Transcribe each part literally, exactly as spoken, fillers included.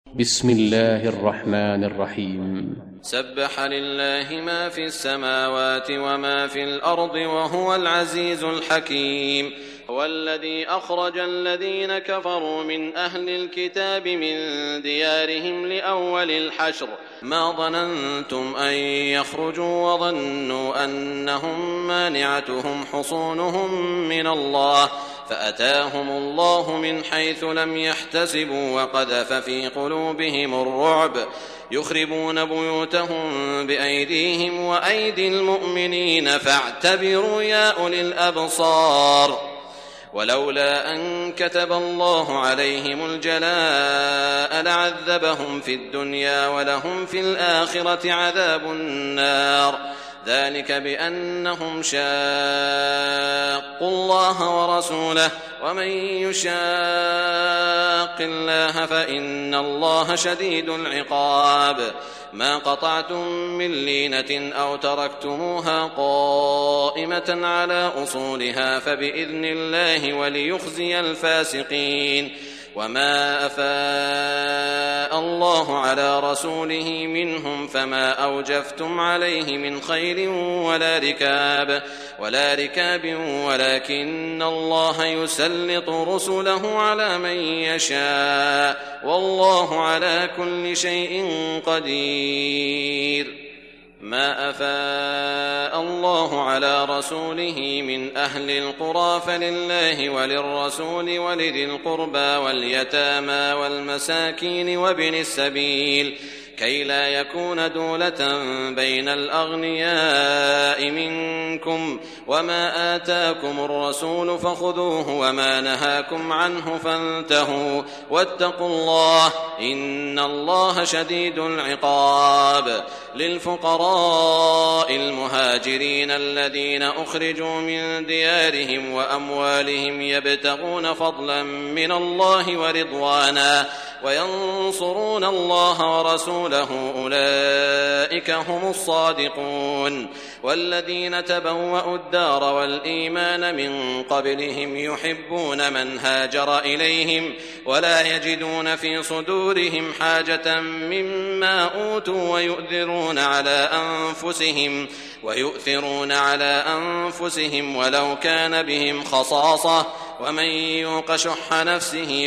بسم الله الرحمن الرحيم. سبح لله ما في السماوات وما في الأرض وهو العزيز الحكيم. هو الذي أخرج الذين كفروا من أهل الكتاب من ديارهم لأول الحشر ما ظننتم أن يخرجوا وظنوا أنهم مانعتهم حصونهم من الله فأتاهم الله من حيث لم يحتسبوا وقذف في قلوبهم الرعب يخربون بيوتهم بأيديهم وأيدي المؤمنين فاعتبروا يا أولي الأبصار. ولولا أن كتب الله عليهم الجلاء لعذبهم في الدنيا ولهم في الآخرة عذاب النار ذلك بأنهم شاقوا الله ورسوله ومن يشاق الله فإن الله شديد العقاب. ما قطعتم من لينة أو تركتموها قائمة على أصولها فبإذن الله وليخزي الفاسقين. وما أفاء الله على رسوله منهم فما أوجفتم عليه من خيل ولا ركاب ولا ركاب ولكن الله يسلط رسله على من يشاء والله على كل شيء قدير. ما أفاء الله على رسوله من أهل القرى فلله وللرسول ولذي القربى واليتامى والمساكين وابن السبيل كي لا يكون دولة بين الأغنياء منكم وما آتاكم الرسول فخذوه وما نهاكم عنه فانتهوا واتقوا الله إن الله شديد العقاب. للفقراء المهاجرين الذين أخرجوا من ديارهم وأموالهم يبتغون فضلا من الله ورضوانا وينصرون الله ورسوله أولئك هم الصادقون. والذين تبوأوا الدار والإيمان من قبلهم يحبون من هاجر إليهم ولا يجدون في صدورهم حاجة مما أوتوا ويؤثرون على أنفسهم ويؤثرون على أنفسهم ولو كان بهم خصاصة ومن يوق شح نفسه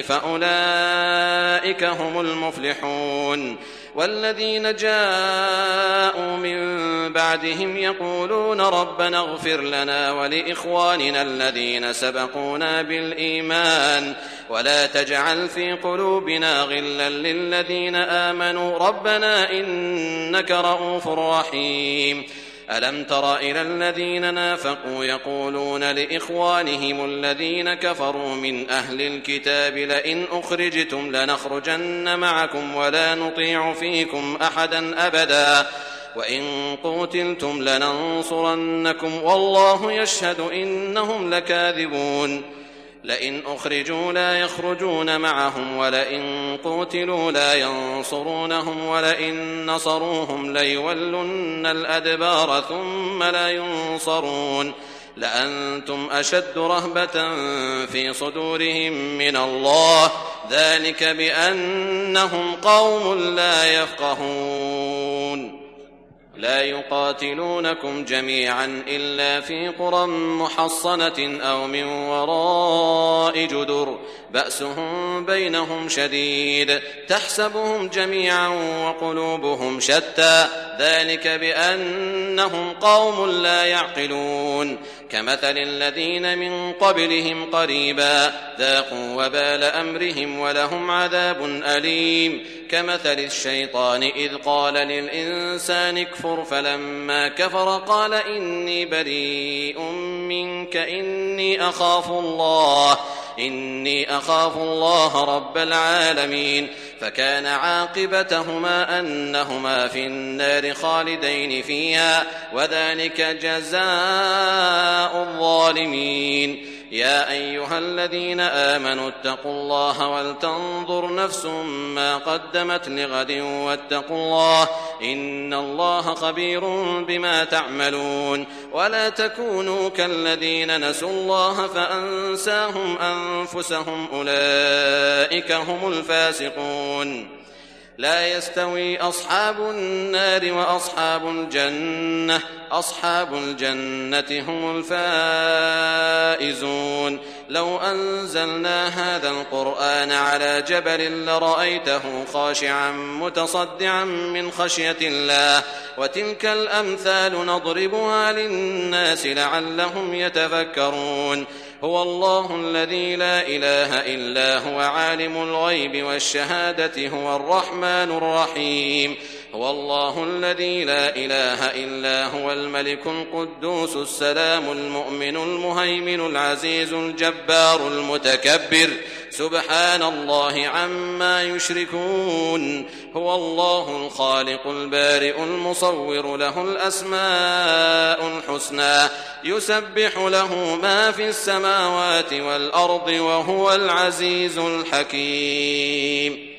فأولئك هم المفلحون. والذين جاءوا من بعدهم يقولون ربنا اغفر لنا ولإخواننا الذين سبقونا بالإيمان ولا تجعل في قلوبنا غلا للذين آمنوا ربنا إنك رؤوف رحيم. ألم تر إلى الذين نافقوا يقولون لإخوانهم الذين كفروا من أهل الكتاب لئن أخرجتم لنخرجن معكم ولا نطيع فيكم أحدا أبدا وإن قوتلتم لننصرنكم والله يشهد إنهم لكاذبون. لئن أخرجوا لا يخرجون معهم ولئن قوتلوا لا ينصرونهم ولئن نصروهم ليولن الأدبار ثم لا ينصرون لأنتم أشد رهبة في صدورهم من الله ذلك بأنهم قوم لا يفقهون. لا يقاتلونكم جميعا إلا في قرى محصنة أو من وراء جدر بأسهم بينهم شديد تحسبهم جميعا وقلوبهم شتى ذلك بأنهم قوم لا يعقلون. كمثل الذين من قبلهم قريبا ذاقوا وبال أمرهم ولهم عذاب أليم. كمثل الشيطان إذ قال للإنسان اكفر فلما كفر قال إني بريء منك إني أخاف الله إني أخاف الله رب العالمين. فكان عاقبتهما أنهما في النار خالدين فيها وذلك جزاء الظالمين. يا أيها الذين آمنوا اتقوا الله ولتنظر نفس ما قدمت لغد واتقوا الله إن الله خبير بما تعملون. ولا تكونوا كالذين نسوا الله فأنساهم أنفسهم أولئك هم الفاسقون. لا يستوي أصحاب النار وأصحاب الجنة أصحاب الجنة هم الفائزون لو أنزلنا هذا القرآن على جبل لرأيته خاشعا متصدعا من خشية الله وتلك الأمثال نضربها للناس لعلهم يتفكرون هو الله الذي لا إله إلا هو عالم الغيب والشهادة هو الرحمن الرحيم هو الله الذي لا إله إلا هو الملك القدوس السلام المؤمن المهيمن العزيز الجبار المتكبر سبحان الله عما يشركون هو الله الخالق البارئ المصور له الأسماء الحسنى يسبح له ما في السماوات والأرض وهو العزيز الحكيم